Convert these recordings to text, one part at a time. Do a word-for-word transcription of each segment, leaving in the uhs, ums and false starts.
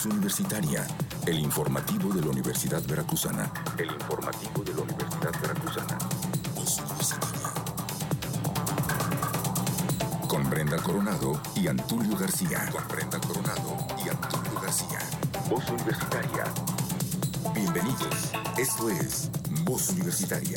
Voz Universitaria, el informativo de la Universidad Veracruzana. El informativo de la Universidad Veracruzana. Voz Universitaria. Con Brenda Coronado y Antulio García. Con Brenda Coronado y Antulio García. Voz Universitaria. Bienvenidos. Esto es Voz Universitaria.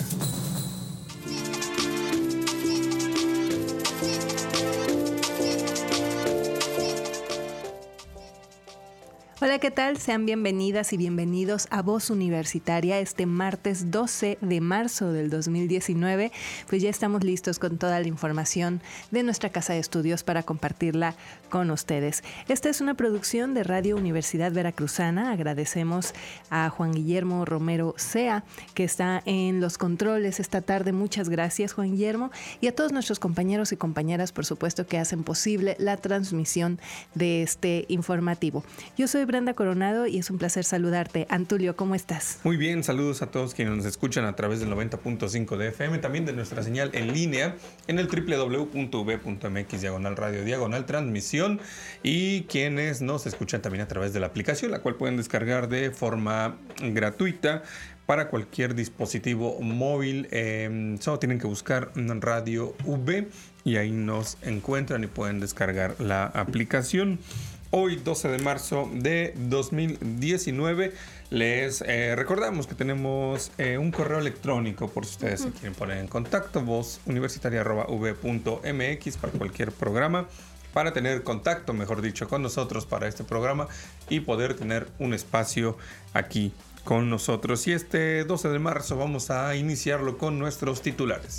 Hola, ¿qué tal? Sean bienvenidas y bienvenidos a Voz Universitaria este martes doce de marzo del dos mil diecinueve. Pues ya estamos listos con toda la información de nuestra casa de estudios para compartirla con ustedes. Esta es una producción de Radio Universidad Veracruzana. Agradecemos a Juan Guillermo Romero Sea, que está en los controles esta tarde. Muchas gracias, Juan Guillermo. Y a todos nuestros compañeros y compañeras, por supuesto, que hacen posible la transmisión de este informativo. Yo soy Brenda Coronado y es un placer saludarte. Antulio, ¿cómo estás? Muy bien, saludos a todos quienes nos escuchan a través del noventa punto cinco de F M, también de nuestra señal en línea en el doble u doble u doble u punto u b punto m x diagonal radio diagonal transmisión, y quienes nos escuchan también a través de la aplicación, la cual pueden descargar de forma gratuita para cualquier dispositivo móvil. Eh, solo tienen que buscar Radio V y ahí nos encuentran y pueden descargar la aplicación. Hoy, doce de marzo de dos mil diecinueve, les eh, recordamos que tenemos eh, un correo electrónico por si ustedes uh-huh. se quieren poner en contacto, voz universitaria arroba u b punto m x, para cualquier programa, para tener contacto, mejor dicho, con nosotros para este programa y poder tener un espacio aquí con nosotros. Y este doce de marzo vamos a iniciarlo con nuestros titulares.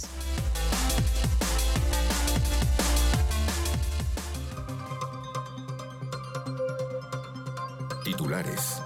Titulares.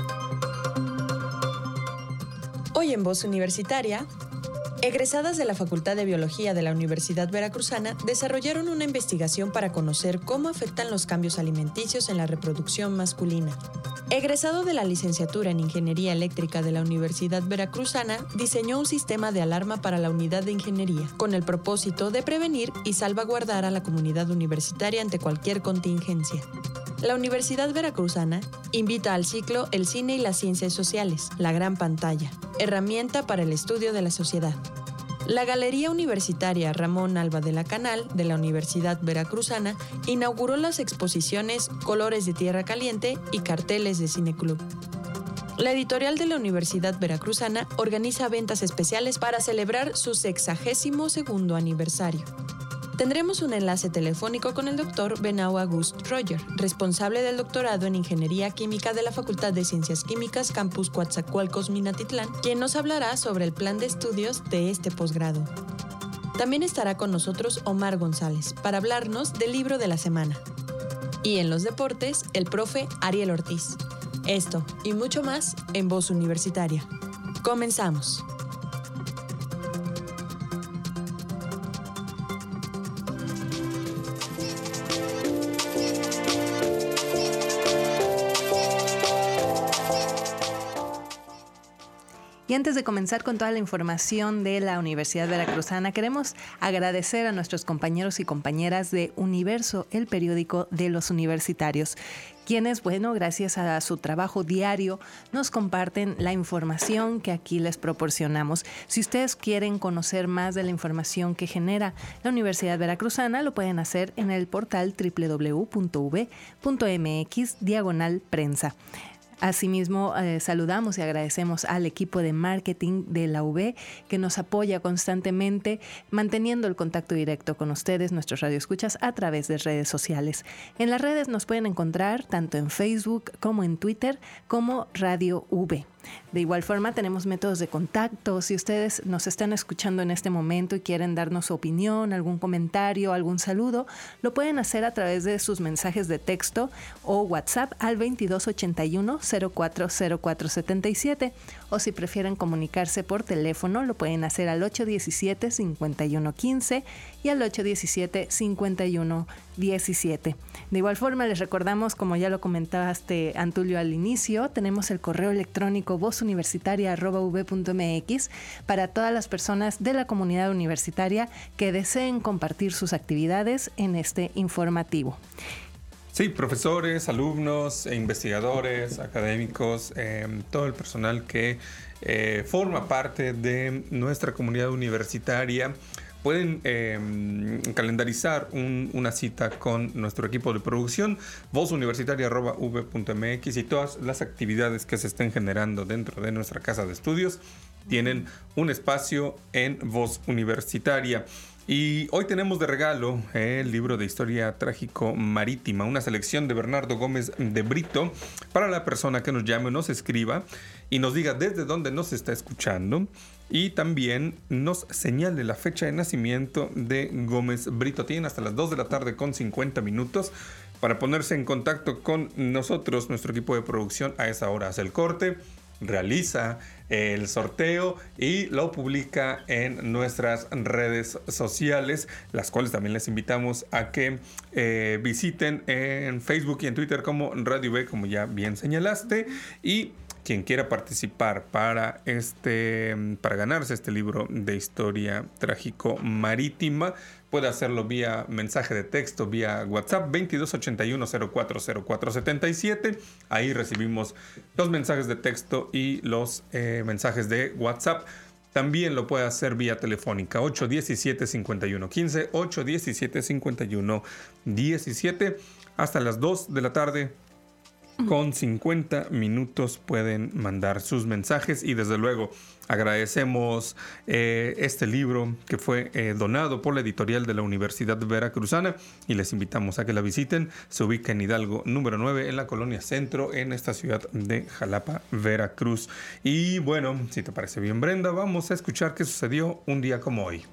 Hoy en Voz Universitaria, egresadas de la Facultad de Biología de la Universidad Veracruzana desarrollaron una investigación para conocer cómo afectan los cambios alimenticios en la reproducción masculina. Egresado de la licenciatura en Ingeniería Eléctrica de la Universidad Veracruzana, diseñó un sistema de alarma para la unidad de ingeniería, con el propósito de prevenir y salvaguardar a la comunidad universitaria ante cualquier contingencia. La Universidad Veracruzana invita al ciclo El cine y las ciencias sociales, la gran pantalla, herramienta para el estudio de la sociedad. La Galería Universitaria Ramón Alba de la Canal de la Universidad Veracruzana inauguró las exposiciones Colores de Tierra Caliente y Carteles de Cineclub. La editorial de la Universidad Veracruzana organiza ventas especiales para celebrar su sexagésimo segundo aniversario. Tendremos un enlace telefónico con el doctor Benau August Roger, responsable del doctorado en Ingeniería Química de la Facultad de Ciencias Químicas Campus Coatzacoalcos, Minatitlán, quien nos hablará sobre el plan de estudios de este posgrado. También estará con nosotros Omar González para hablarnos del libro de la semana. Y en los deportes, el profe Ariel Ortiz. Esto y mucho más en Voz Universitaria. Comenzamos. Y antes de comenzar con toda la información de la Universidad Veracruzana, queremos agradecer a nuestros compañeros y compañeras de Universo, el periódico de los universitarios, quienes, bueno, gracias a su trabajo diario, nos comparten la información que aquí les proporcionamos. Si ustedes quieren conocer más de la información que genera la Universidad Veracruzana, lo pueden hacer en el portal doble u doble u doble u punto u b punto m x diagonal prensa. Asimismo, eh, saludamos y agradecemos al equipo de marketing de la U B que nos apoya constantemente, manteniendo el contacto directo con ustedes, nuestros radioescuchas, a través de redes sociales. En las redes nos pueden encontrar tanto en Facebook como en Twitter como Radio U B. De igual forma, tenemos métodos de contacto. Si ustedes nos están escuchando en este momento y quieren darnos su opinión, algún comentario, algún saludo, lo pueden hacer a través de sus mensajes de texto o WhatsApp al veintidós ochenta y uno cero cuatro cero cuatro setenta y siete, o si prefieren comunicarse por teléfono, lo pueden hacer al ocho diecisiete cincuenta y uno quince y al ocho diecisiete cincuenta y uno diecisiete. De igual forma, les recordamos, como ya lo comentaste, Antulio, al inicio, tenemos el correo electrónico voz universitaria arroba u b punto m x para todas las personas de la comunidad universitaria que deseen compartir sus actividades en este informativo. Sí, profesores, alumnos, investigadores, académicos, eh, todo el personal que eh, forma parte de nuestra comunidad universitaria pueden eh, calendarizar un, una cita con nuestro equipo de producción, voz universitaria arroba u v punto m x, y todas las actividades que se estén generando dentro de nuestra casa de estudios tienen un espacio en Voz Universitaria. Y hoy tenemos de regalo el libro de Historia Trágico Marítima, una selección de Bernardo Gómez de Brito, para la persona que nos llame o nos escriba y nos diga desde dónde nos está escuchando, y también nos señale la fecha de nacimiento de Gómez Brito. Tienen hasta las dos de la tarde con cincuenta minutos para ponerse en contacto con nosotros. Nuestro equipo de producción a esa hora hace el corte, realiza el sorteo y lo publica en nuestras redes sociales, las cuales también les invitamos a que eh, visiten en Facebook y en Twitter como Radio B, como ya bien señalaste. Y quien quiera participar para este para ganarse este libro de Historia Trágico Marítima puede hacerlo vía mensaje de texto, vía WhatsApp veintidós ochenta y uno cero cuatro cero cuatro setenta y siete. Ahí recibimos los mensajes de texto y los eh, mensajes de WhatsApp. También lo puede hacer vía telefónica ocho diecisiete cincuenta y uno quince, ocho diecisiete cincuenta y uno diecisiete. Hasta las dos de la tarde con cincuenta minutos pueden mandar sus mensajes, y desde luego agradecemos eh, este libro que fue eh, donado por la editorial de la Universidad Veracruzana, y les invitamos a que la visiten. Se ubica en Hidalgo número nueve, en la colonia Centro, en esta ciudad de Jalapa, Veracruz. Y bueno, si te parece bien, Brenda, vamos a escuchar qué sucedió un día como hoy.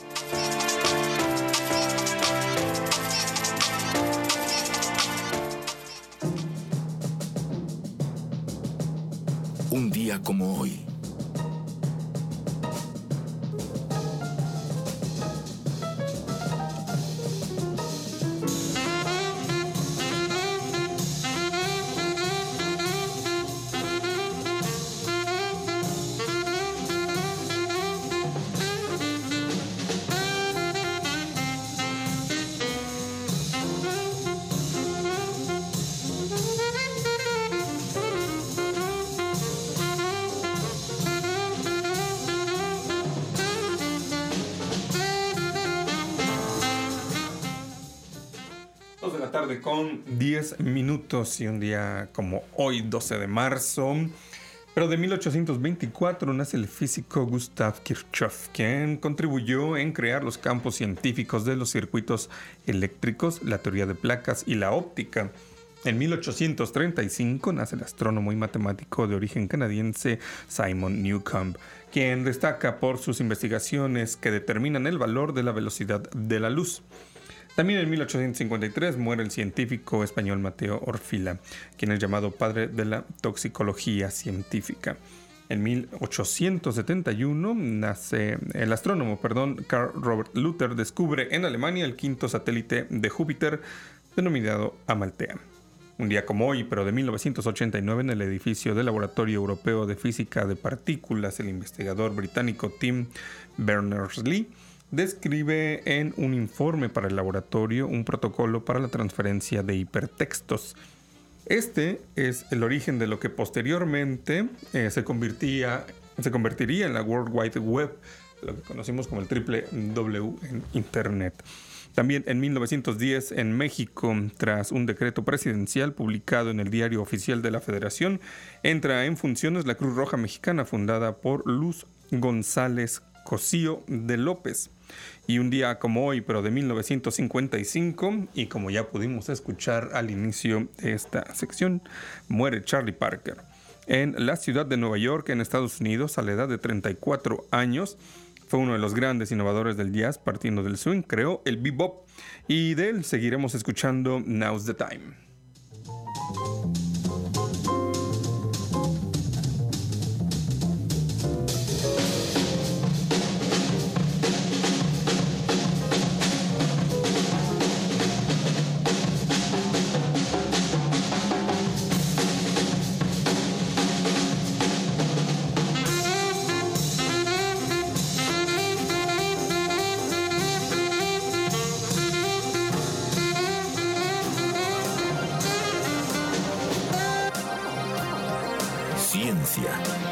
Un día como hoy. De la tarde con diez minutos, y un día como hoy, doce de marzo, pero de mil ochocientos veinticuatro, nace el físico Gustav Kirchhoff, quien contribuyó en crear los campos científicos de los circuitos eléctricos, la teoría de placas y la óptica. En mil ochocientos treinta y cinco nace el astrónomo y matemático de origen canadiense Simon Newcomb, quien destaca por sus investigaciones que determinan el valor de la velocidad de la luz. También en mil ochocientos cincuenta y tres muere el científico español Mateo Orfila, quien es llamado padre de la toxicología científica. En mil ochocientos setenta y uno nace el astrónomo, perdón, Carl Robert Luther descubre en Alemania el quinto satélite de Júpiter, denominado Amaltea. Un día como hoy, pero de mil novecientos ochenta y nueve, en el edificio del Laboratorio Europeo de Física de Partículas, el investigador británico Tim Berners-Lee describe en un informe para el laboratorio un protocolo para la transferencia de hipertextos. Este es el origen de lo que posteriormente eh, se, convertía, se convertiría en la World Wide Web, lo que conocimos como el triple W en Internet. También en mil novecientos diez, en México, tras un decreto presidencial publicado en el Diario Oficial de la Federación, entra en funciones la Cruz Roja Mexicana, fundada por Luz González Cosío de López. Y un día como hoy, pero de mil novecientos cincuenta y cinco, y como ya pudimos escuchar al inicio de esta sección, muere Charlie Parker en la ciudad de Nueva York, en Estados Unidos, a la edad de treinta y cuatro años. Fue uno de los grandes innovadores del jazz, partiendo del swing, creó el bebop, y de él seguiremos escuchando Now's the Time. García.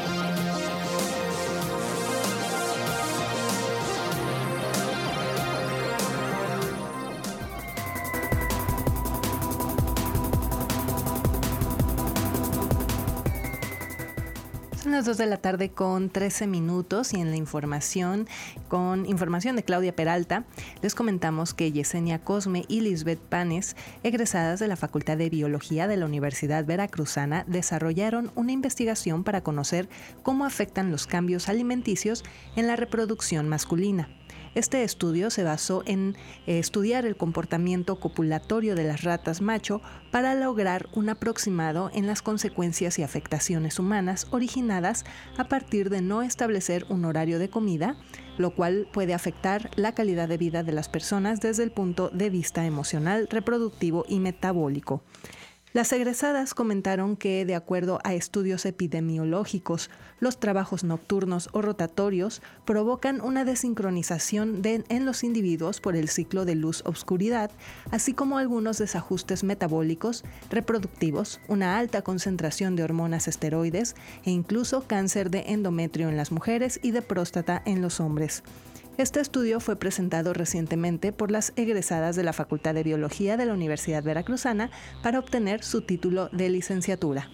Son las dos de la tarde con trece minutos y en la información, con información de Claudia Peralta, les comentamos que Yesenia Cosme y Lisbeth Panes, egresadas de la Facultad de Biología de la Universidad Veracruzana, desarrollaron una investigación para conocer cómo afectan los cambios alimenticios en la reproducción masculina. Este estudio se basó en eh, estudiar el comportamiento copulatorio de las ratas macho para lograr un aproximado en las consecuencias y afectaciones humanas originadas a partir de no establecer un horario de comida, lo cual puede afectar la calidad de vida de las personas desde el punto de vista emocional, reproductivo y metabólico. Las egresadas comentaron que, de acuerdo a estudios epidemiológicos, los trabajos nocturnos o rotatorios provocan una desincronización de, en los individuos por el ciclo de luz-obscuridad, así como algunos desajustes metabólicos, reproductivos, una alta concentración de hormonas esteroides e incluso cáncer de endometrio en las mujeres y de próstata en los hombres. Este estudio fue presentado recientemente por las egresadas de la Facultad de Biología de la Universidad Veracruzana para obtener su título de licenciatura.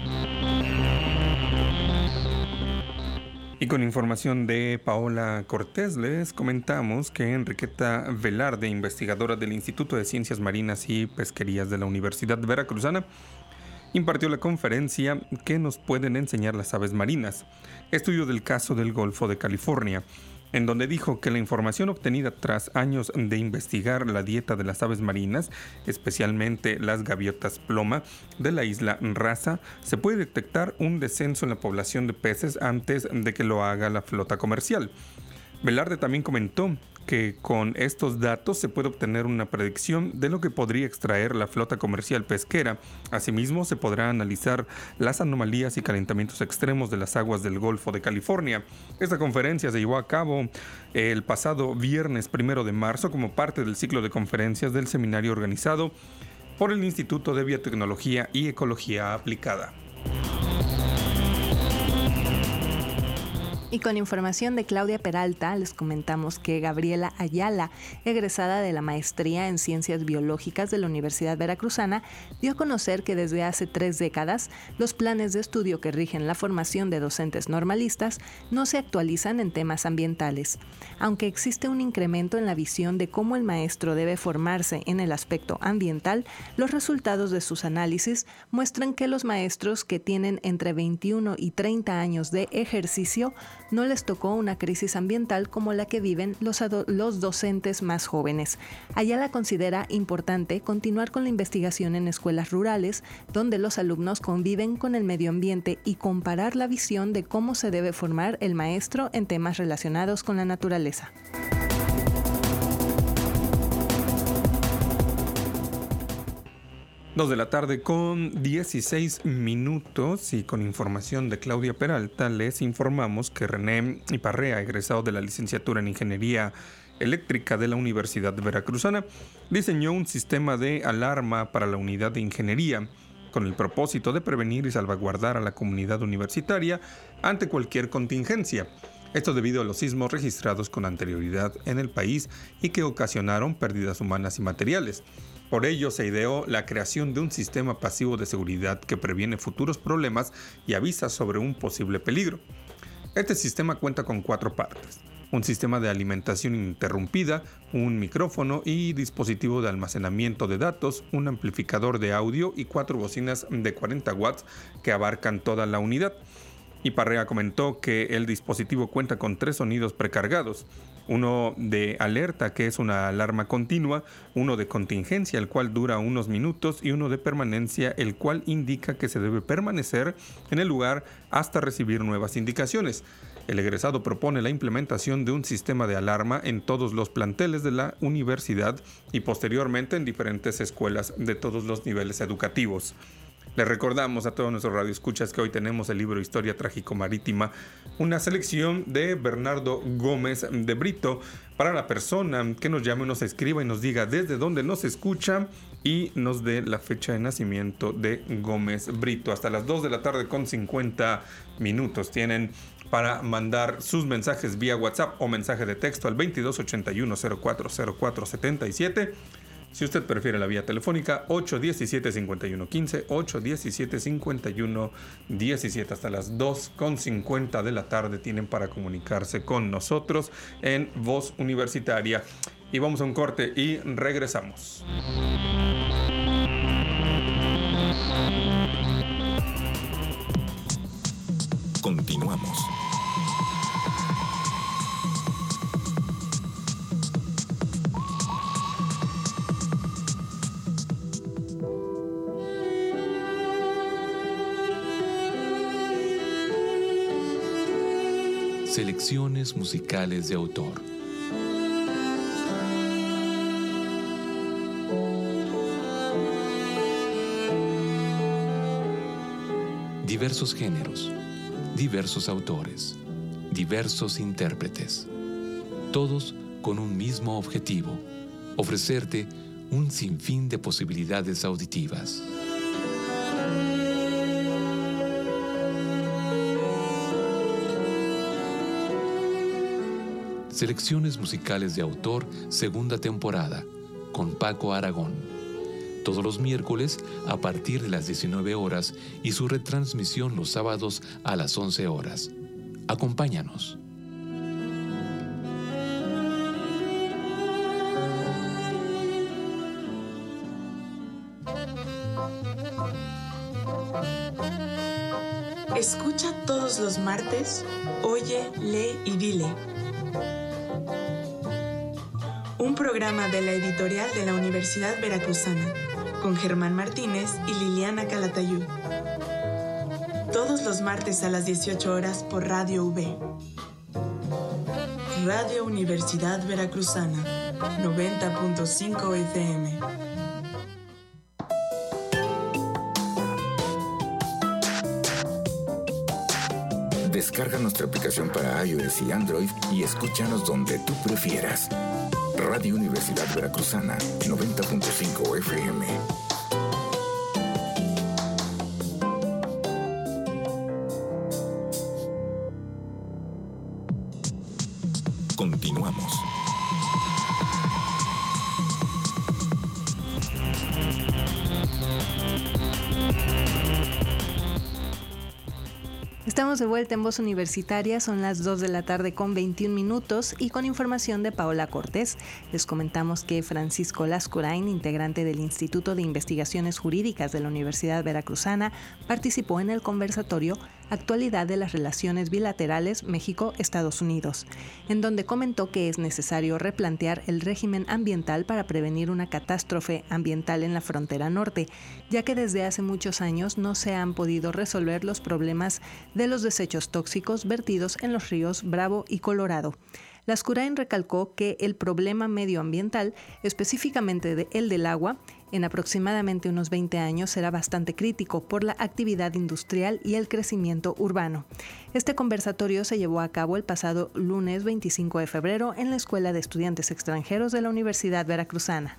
Y con información de Paola Cortés, les comentamos que Enriqueta Velarde, investigadora del Instituto de Ciencias Marinas y Pesquerías de la Universidad Veracruzana, impartió la conferencia ¿Qué nos pueden enseñar las aves marinas? Estudio del caso del Golfo de California, en donde dijo que la información obtenida tras años de investigar la dieta de las aves marinas, especialmente las gaviotas ploma de la isla Raza, se puede detectar un descenso en la población de peces antes de que lo haga la flota comercial. Velarde también comentó que con estos datos se puede obtener una predicción de lo que podría extraer la flota comercial pesquera. Asimismo, se podrá analizar las anomalías y calentamientos extremos de las aguas del Golfo de California. Esta conferencia se llevó a cabo el pasado viernes primero de marzo como parte del ciclo de conferencias del seminario organizado por el Instituto de Biotecnología y Ecología Aplicada. Y con información de Claudia Peralta, les comentamos que Gabriela Ayala, egresada de la Maestría en Ciencias Biológicas de la Universidad Veracruzana, dio a conocer que desde hace tres décadas los planes de estudio que rigen la formación de docentes normalistas no se actualizan en temas ambientales. Aunque existe un incremento en la visión de cómo el maestro debe formarse en el aspecto ambiental, los resultados de sus análisis muestran que los maestros que tienen entre veintiuno y treinta años de ejercicio no les tocó una crisis ambiental como la que viven los, ado- los docentes más jóvenes. Ayala considera importante continuar con la investigación en escuelas rurales, donde los alumnos conviven con el medio ambiente y comparar la visión de cómo se debe formar el maestro en temas relacionados con la naturaleza. Dos de la tarde con dieciséis minutos y con información de Claudia Peralta les informamos que René Iparrea, egresado de la licenciatura en Ingeniería Eléctrica de la Universidad Veracruzana, diseñó un sistema de alarma para la unidad de ingeniería con el propósito de prevenir y salvaguardar a la comunidad universitaria ante cualquier contingencia. Esto debido a los sismos registrados con anterioridad en el país y que ocasionaron pérdidas humanas y materiales. Por ello se ideó la creación de un sistema pasivo de seguridad que previene futuros problemas y avisa sobre un posible peligro. Este sistema cuenta con cuatro partes: un sistema de alimentación ininterrumpida, un micrófono y dispositivo de almacenamiento de datos, un amplificador de audio y cuatro bocinas de cuarenta watts que abarcan toda la unidad. Iparrea comentó que el dispositivo cuenta con tres sonidos precargados: uno de alerta, que es una alarma continua, uno de contingencia, el cual dura unos minutos, y uno de permanencia, el cual indica que se debe permanecer en el lugar hasta recibir nuevas indicaciones. El egresado propone la implementación de un sistema de alarma en todos los planteles de la universidad y posteriormente en diferentes escuelas de todos los niveles educativos. Les recordamos a todos nuestros radioescuchas que hoy tenemos el libro Historia Trágico-Marítima, una selección de Bernardo Gómez de Brito, para la persona que nos llame, nos escriba y nos diga desde dónde nos escucha y nos dé la fecha de nacimiento de Gómez Brito. Hasta las dos de la tarde con cincuenta minutos tienen para mandar sus mensajes vía WhatsApp o mensaje de texto al veintidós ochenta y uno cero cuatro cero cuatro setenta y siete. Si usted prefiere la vía telefónica, ocho diecisiete cincuenta y uno quince, ocho diecisiete cincuenta y uno diecisiete. Hasta las dos con cincuenta de la tarde tienen para comunicarse con nosotros en Voz Universitaria. Y vamos a un corte y regresamos. Continuamos. Selecciones musicales de autor. Diversos géneros, diversos autores, diversos intérpretes, todos con un mismo objetivo: ofrecerte un sinfín de posibilidades auditivas. Selecciones musicales de autor, segunda temporada, con Paco Aragón. Todos los miércoles a partir de las diecinueve horas y su retransmisión los sábados a las once horas. Acompáñanos. Escucha todos los martes, oye, lee y dile. Un programa de la editorial de la Universidad Veracruzana, con Germán Martínez y Liliana Calatayud. Todos los martes a las dieciocho horas por Radio V. Radio Universidad Veracruzana, noventa punto cinco F M. Descarga nuestra aplicación para iOS y Android y escúchanos donde tú prefieras. Radio Universidad Veracruzana, noventa punto cinco F M. Continuamos. Estamos de vuelta en Voz Universitaria, son las dos de la tarde con veintiún minutos y con información de Paola Cortés. Les comentamos que Francisco Lascurain, integrante del Instituto de Investigaciones Jurídicas de la Universidad Veracruzana, participó en el conversatorio Actualidad de las Relaciones Bilaterales México-Estados Unidos, en donde comentó que es necesario replantear el régimen ambiental para prevenir una catástrofe ambiental en la frontera norte, ya que desde hace muchos años no se han podido resolver los problemas de los desechos tóxicos vertidos en los ríos Bravo y Colorado. Lascurain recalcó que el problema medioambiental, específicamente de el del agua, en aproximadamente unos veinte años será bastante crítico por la actividad industrial y el crecimiento urbano. Este conversatorio se llevó a cabo el pasado lunes veinticinco de febrero en la Escuela de Estudiantes Extranjeros de la Universidad Veracruzana.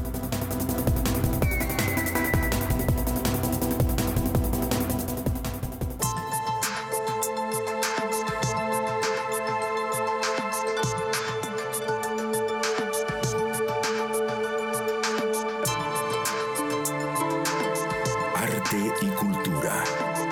Y cultura.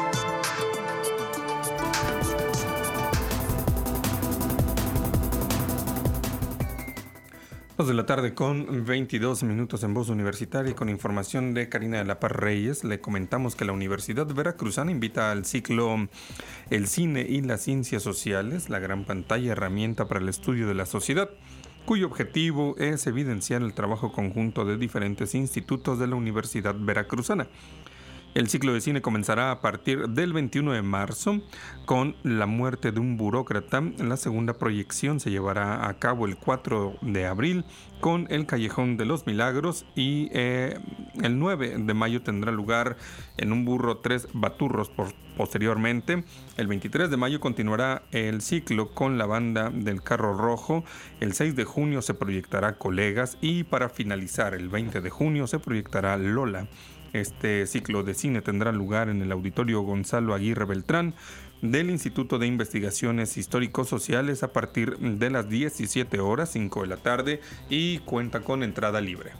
Dos de la tarde con veintidós minutos en Voz Universitaria y con información de Karina de la Paz Reyes. Le comentamos que la Universidad Veracruzana invita al ciclo El Cine y las Ciencias Sociales, la gran pantalla, herramienta para el estudio de la sociedad, cuyo objetivo es evidenciar el trabajo conjunto de diferentes institutos de la Universidad Veracruzana. El ciclo de cine comenzará a partir del veintiuno de marzo con La muerte de un burócrata. La segunda proyección se llevará a cabo el cuatro de abril con El callejón de los milagros y eh, el nueve de mayo tendrá lugar En un burro tres baturros. Por, posteriormente, el veintitrés de mayo continuará el ciclo con La banda del carro rojo. El seis de junio se proyectará Colegas y para finalizar el veinte de junio se proyectará Lola. Este ciclo de cine tendrá lugar en el Auditorio Gonzalo Aguirre Beltrán del Instituto de Investigaciones Histórico-Sociales a partir de las diecisiete horas, cinco de la tarde, y cuenta con entrada libre.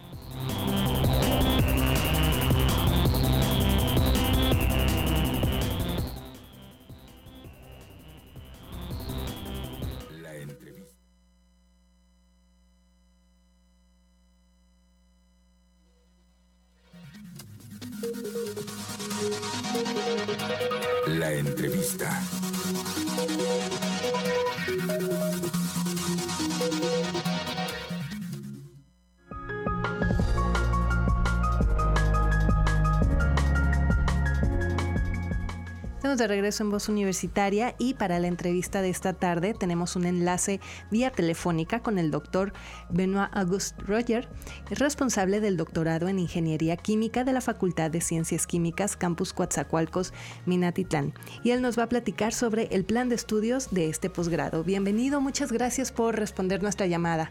La entrevista. Estamos de regreso en Voz Universitaria y para la entrevista de esta tarde tenemos un enlace vía telefónica con el doctor Benoit Auguste Roger, responsable del doctorado en Ingeniería Química de la Facultad de Ciencias Químicas Campus Coatzacoalcos, Minatitlán. Y él nos va a platicar sobre el plan de estudios de este posgrado. Bienvenido, muchas gracias por responder nuestra llamada.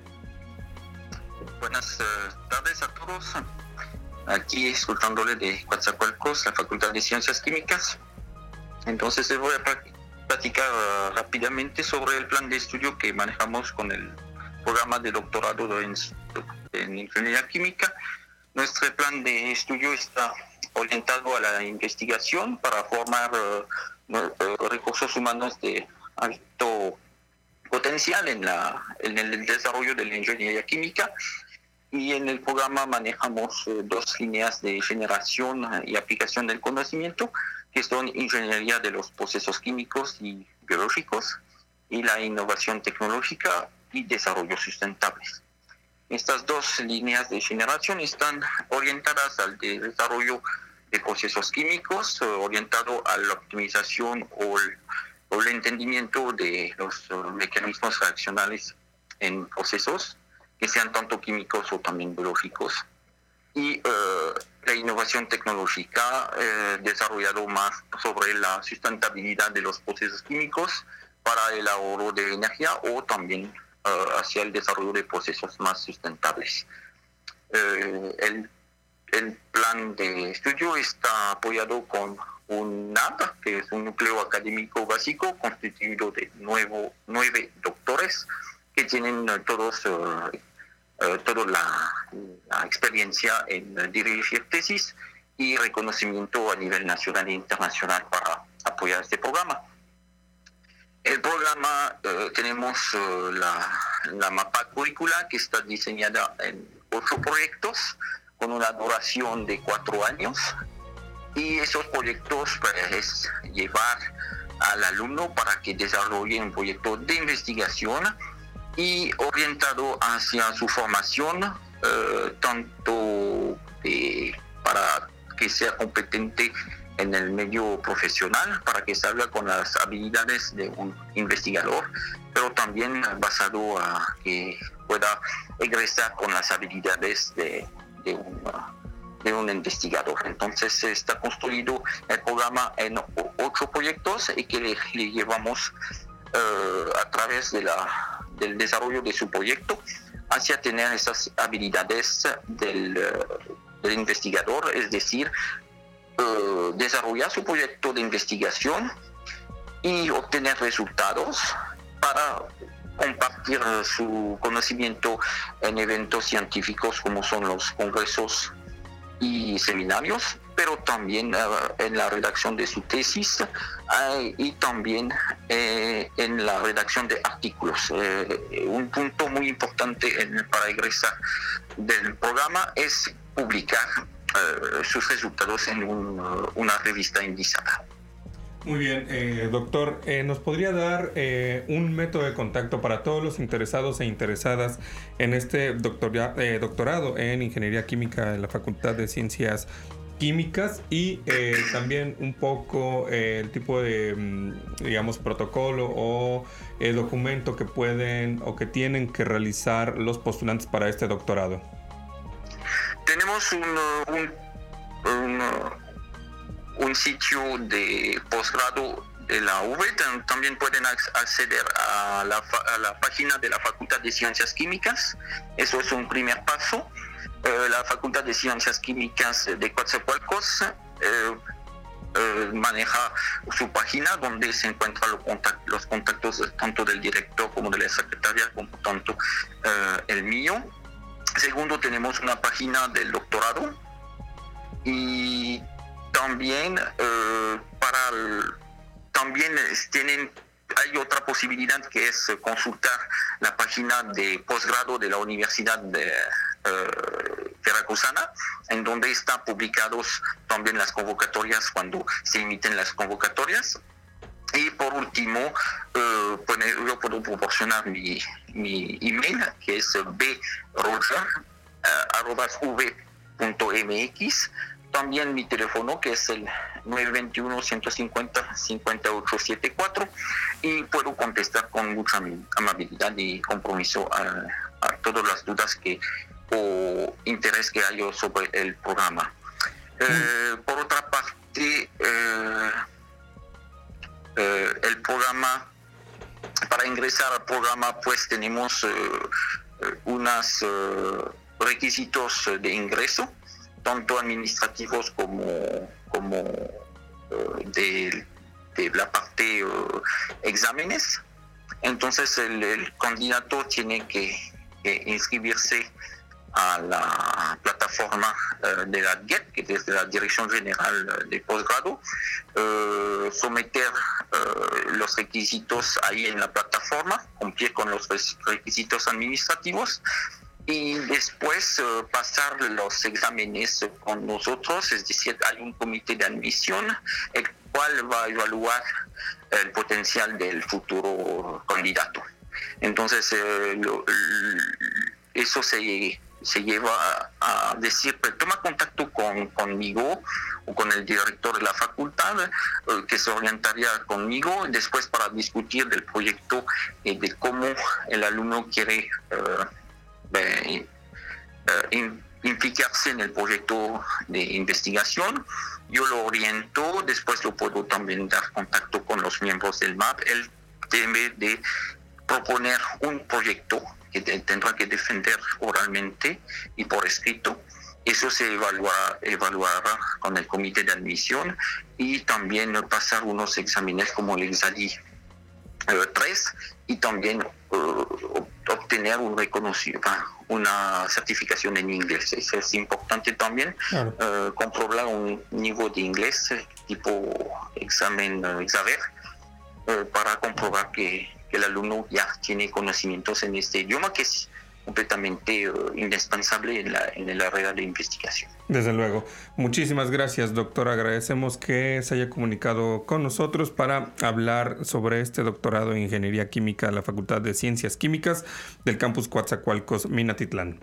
Buenas uh, tardes a todos. Aquí escuchándole de Coatzacoalcos, la Facultad de Ciencias Químicas. Entonces les voy a platicar uh, rápidamente sobre el plan de estudio que manejamos con el programa de doctorado en, en Ingeniería Química. Nuestro plan de estudio está orientado a la investigación para formar uh, uh, recursos humanos de alto potencial en, la, en el desarrollo de la ingeniería química. Y en el programa manejamos uh, dos líneas de generación y aplicación del conocimiento, que son ingeniería de los procesos químicos y biológicos y la innovación tecnológica y desarrollo sustentable. Estas dos líneas de generación están orientadas al desarrollo de procesos químicos, orientado a la optimización o el, o el entendimiento de los mecanismos reaccionales en procesos, que sean tanto químicos o también biológicos. Y uh, la innovación tecnológica eh, desarrollado más sobre la sustentabilidad de los procesos químicos para el ahorro de energía o también uh, hacia el desarrollo de procesos más sustentables. Eh, el, el plan de estudio está apoyado con un N A B, que es un núcleo académico básico constituido de nuevo, nueve doctores que tienen uh, todos... Uh, Uh, toda la, la experiencia en uh, dirigir tesis y reconocimiento a nivel nacional e internacional para apoyar este programa. El programa uh, tenemos uh, la, la mapa curricular que está diseñada en ocho proyectos con una duración de cuatro años y esos proyectos pues, es llevar al alumno para que desarrolle un proyecto de investigación y orientado hacia su formación, eh, tanto de, para que sea competente en el medio profesional, para que salga con las habilidades de un investigador, pero también basado a que pueda egresar con las habilidades de, de, un, de un investigador. Entonces está construido el programa en ocho proyectos y que le, le llevamos eh, a través de la del desarrollo de su proyecto hacia tener esas habilidades del, del investigador, es decir, uh, desarrollar su proyecto de investigación y obtener resultados para compartir su conocimiento en eventos científicos como son los congresos y seminarios, pero también uh, en la redacción de su tesis uh, y también uh, en la redacción de artículos. Uh, un punto muy importante en, para egresar del programa es publicar uh, sus resultados en un, uh, una revista indizada. Muy bien, eh, doctor, eh, ¿nos podría dar eh, un método de contacto para todos los interesados e interesadas en este doctora, eh, doctorado en Ingeniería Química de la Facultad de Ciencias químicas y eh, también un poco eh, el tipo de, digamos, protocolo o eh, documento que pueden o que tienen que realizar los postulantes para este doctorado. Tenemos un, un, un, un sitio de posgrado de la U V, también pueden acceder a la, a la página de la Facultad de Ciencias Químicas. Eso es un primer paso. Eh, la Facultad de Ciencias Químicas de Coatzacoalcos eh, eh, maneja su página donde se encuentran los contactos, los contactos tanto del director como de la secretaria, como tanto eh, el mío. Segundo, tenemos una página del doctorado y también eh, para el, también tienen hay otra posibilidad que es consultar la página de posgrado de la Universidad de Uh, Veracruzana, en donde están publicados también las convocatorias cuando se emiten las convocatorias. Y por último, uh, pues, yo puedo proporcionar mi, mi email, que es b roger arroba u v punto m x. También mi teléfono, que es el nueve dos uno, uno cinco cero, cinco ocho siete cuatro, y puedo contestar con mucha amabilidad y compromiso a, a todas las dudas que o interés que haya sobre el programa. Eh, por otra parte, eh, eh, el programa, para ingresar al programa, pues tenemos eh, unos eh, requisitos de ingreso, tanto administrativos como, como eh, de, de la parte eh, exámenes. Entonces el, el candidato tiene que, que inscribirse a la plataforma uh, de la D G E T, que es de la Dirección General de Posgrado, uh, someter uh, los requisitos ahí en la plataforma, cumplir con los requisitos administrativos y después uh, pasar los exámenes con nosotros, es decir, hay un comité de admisión el cual va a evaluar el potencial del futuro candidato. Entonces, uh, lo, eso se se lleva a, a decir, pues, toma contacto con, conmigo o con el director de la facultad, eh, que se orientaría conmigo después para discutir del proyecto y eh, de cómo el alumno quiere eh, eh, eh, implicarse en el proyecto de investigación. Yo lo oriento, después lo puedo también dar contacto con los miembros del M A P. Él debe de proponer un proyecto que tendrá que defender oralmente y por escrito. Eso se evalúa, evaluará con el comité de admisión y también pasar unos exámenes como el Exali tres y también uh, obtener un reconocimiento, una certificación en inglés. Eso es importante también, claro. uh, comprobar un nivel de inglés tipo examen uh, Exaver uh, para comprobar que que el alumno ya tiene conocimientos en este idioma, que es completamente uh, indispensable en la, en el área de investigación. Desde luego. Muchísimas gracias, doctor. Agradecemos que se haya comunicado con nosotros para hablar sobre este doctorado en Ingeniería Química de la Facultad de Ciencias Químicas del campus Coatzacoalcos, Minatitlán.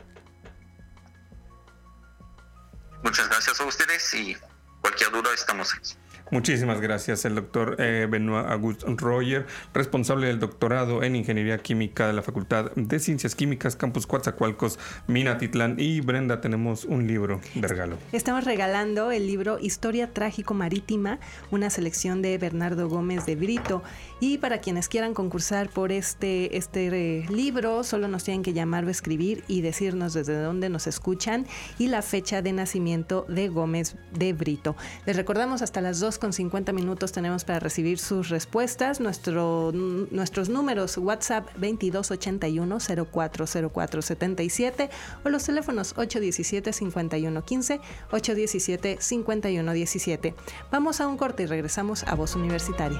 Muchas gracias a ustedes y cualquier duda estamos aquí. Muchísimas gracias, el doctor eh, Benoit Auguste Roger, responsable del doctorado en Ingeniería Química de la Facultad de Ciencias Químicas, Campus Coatzacoalcos, Minatitlán. Y Brenda, tenemos un libro de regalo. Estamos regalando el libro Historia Trágico-Marítima, una selección de Bernardo Gómez de Brito. Y para quienes quieran concursar por este, este eh, libro, solo nos tienen que llamar o escribir y decirnos desde dónde nos escuchan y la fecha de nacimiento de Gómez de Brito. Les recordamos, hasta las dos con cincuenta minutos tenemos para recibir sus respuestas. Nuestro, nuestros números: WhatsApp veintidós ochenta y uno cero cuatro cero cuatro setenta y siete o los teléfonos ocho diecisiete cincuenta y uno quince, ocho diecisiete cincuenta y uno diecisiete. Vamos a un corte y regresamos a Voz Universitaria.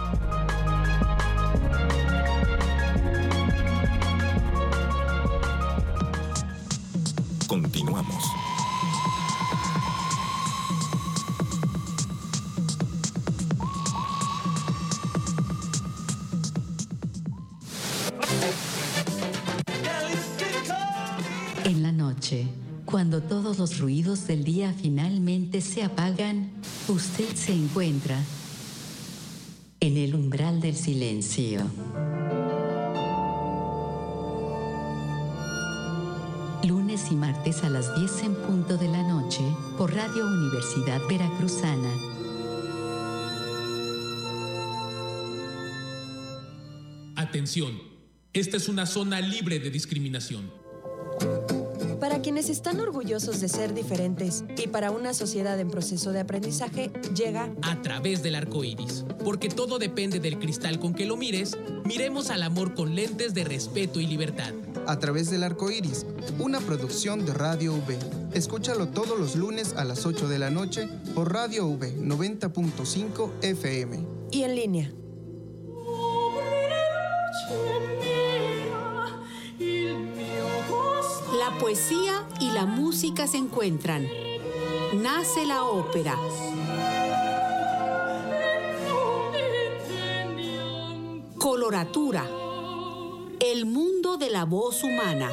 Continuamos. En la noche, cuando todos los ruidos del día finalmente se apagan, usted se encuentra en el umbral del silencio. Lunes y martes a las diez en punto de la noche por Radio Universidad Veracruzana. Atención, esta es una zona libre de discriminación. Para quienes están orgullosos de ser diferentes y para una sociedad en proceso de aprendizaje, llega A través del arco iris. Porque todo depende del cristal con que lo mires, miremos al amor con lentes de respeto y libertad. A través del arco iris, una producción de Radio V. Escúchalo todos los lunes a las ocho de la noche por Radio V noventa punto cinco F M. y en línea. La poesía y la música se encuentran. Nace la ópera. Coloratura. El mundo de la voz humana.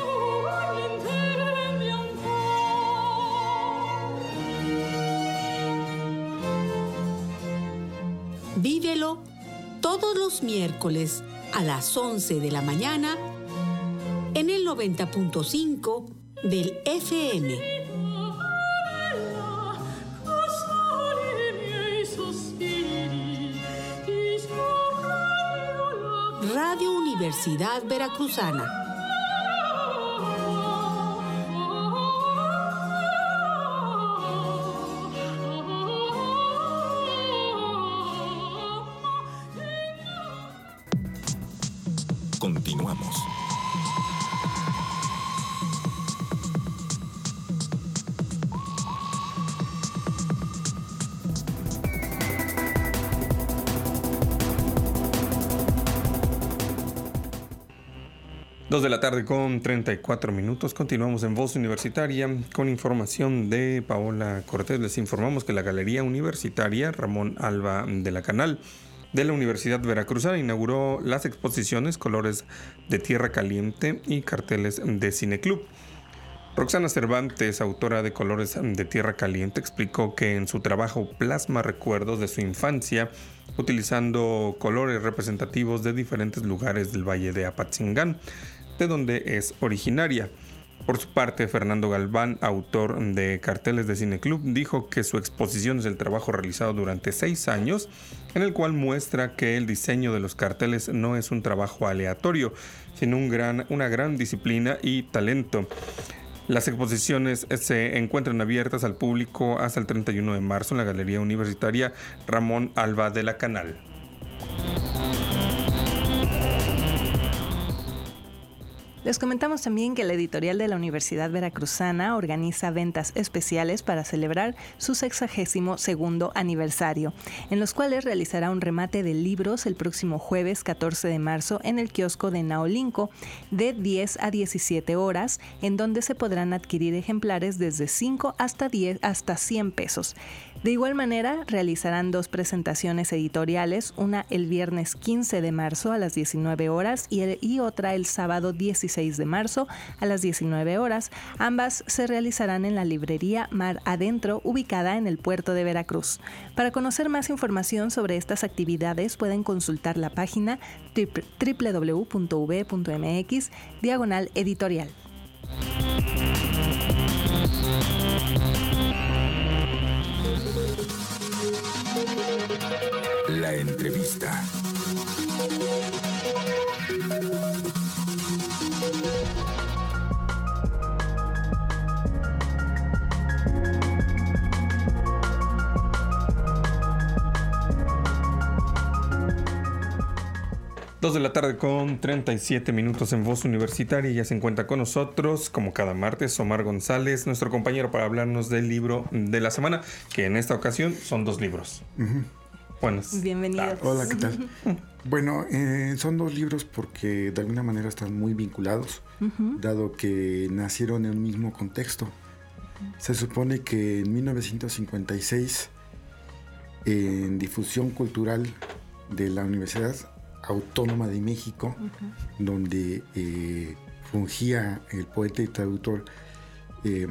Vívelo todos los miércoles a las once de la mañana en el noventa punto cinco del F M. Radio Universidad Veracruzana. Continuamos. Dos de la tarde con treinta y cuatro minutos. Continuamos en Voz Universitaria con información de Paola Cortés. Les informamos que la Galería Universitaria Ramón Alba de la Canal de la Universidad Veracruzana inauguró las exposiciones Colores de Tierra Caliente y Carteles de Cineclub. Roxana Cervantes, autora de Colores de Tierra Caliente, explicó que en su trabajo plasma recuerdos de su infancia utilizando colores representativos de diferentes lugares del Valle de Apatzingán, de donde es originaria. Por su parte, Fernando Galván, autor de Carteles de Cineclub, dijo que su exposición es el trabajo realizado durante seis años, en el cual muestra que el diseño de los carteles no es un trabajo aleatorio, sino un gran, una gran disciplina y talento. Las exposiciones se encuentran abiertas al público hasta el treinta y uno de marzo en la Galería Universitaria Ramón Alba de la Canal. Les comentamos también que la editorial de la Universidad Veracruzana organiza ventas especiales para celebrar su sexagésimo segundo aniversario, en los cuales realizará un remate de libros el próximo jueves catorce de marzo en el kiosco de Naolinco de diez a diecisiete horas, en donde se podrán adquirir ejemplares desde cinco hasta diez hasta cien pesos. De igual manera, realizarán dos presentaciones editoriales, una el viernes quince de marzo a las diecinueve horas y, el, y otra el sábado dieciséis de marzo a las diecinueve horas. Ambas se realizarán en la librería Mar Adentro, ubicada en el puerto de Veracruz. Para conocer más información sobre estas actividades, pueden consultar la página doble u doble u doble u punto u v punto m x diagonal editorial. La entrevista. Dos de la tarde con treinta y siete minutos en Voz Universitaria. Ya se encuentra con nosotros, como cada martes, Omar González, nuestro compañero, para hablarnos del libro de la semana, que en esta ocasión son dos libros. Uh-huh. Buenas. Bienvenidos. Hola, ¿qué tal? Bueno, eh, son dos libros porque de alguna manera están muy vinculados, uh-huh. dado que nacieron en un mismo contexto. Uh-huh. Se supone que en mil novecientos cincuenta y seis, en difusión cultural de la Universidad Autónoma de México, uh-huh. donde eh, fungía el poeta y traductor eh,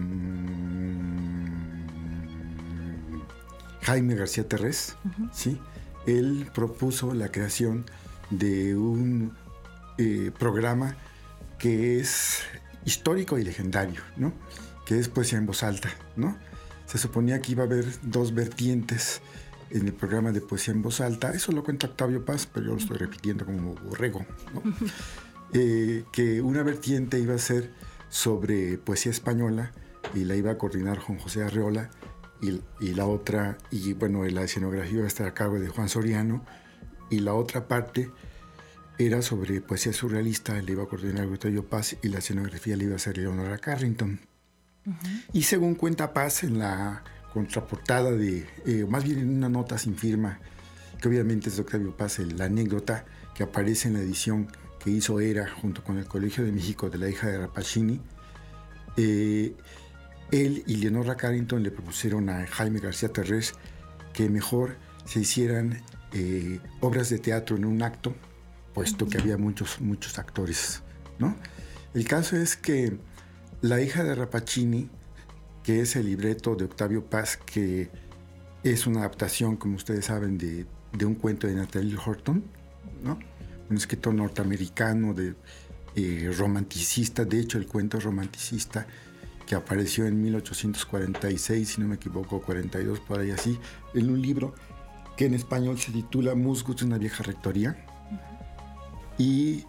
Jaime García Terrés, uh-huh. ¿sí? Él propuso la creación de un eh, programa que es histórico y legendario, ¿no? Que es poesía en voz alta, ¿no? Se suponía que iba a haber dos vertientes en el programa de poesía en voz alta. Eso lo cuenta Octavio Paz, pero yo lo estoy repitiendo como borrego, ¿no? eh, que una vertiente iba a ser sobre poesía española y la iba a coordinar Juan José Arreola, y, y la otra, y bueno, la escenografía iba a estar a cargo de Juan Soriano, y la otra parte era sobre poesía surrealista, la iba a coordinar Octavio Paz, y la escenografía la iba a hacer Leonora Carrington. Uh-huh. Y según cuenta Paz en la contraportada de, eh, más bien en una nota sin firma, que obviamente es de Octavio Paz, la anécdota que aparece en la edición que hizo ERA junto con el Colegio de México de la hija de Rappaccini, eh, él y Leonora Carrington le propusieron a Jaime García Terrés que mejor se hicieran eh, obras de teatro en un acto, puesto uh-huh. que había muchos, muchos actores, ¿no? El caso es que La hija de Rappaccini, que es el libreto de Octavio Paz, que es una adaptación, como ustedes saben, de, de un cuento de Natalie Horton, ¿no? Un escritor norteamericano, de, eh, romanticista, de hecho el cuento es romanticista, que apareció en mil ochocientos cuarenta y seis, si no me equivoco, cuarenta y dos, por ahí así, en un libro que en español se titula Musgos de una vieja rectoría. Uh-huh. Y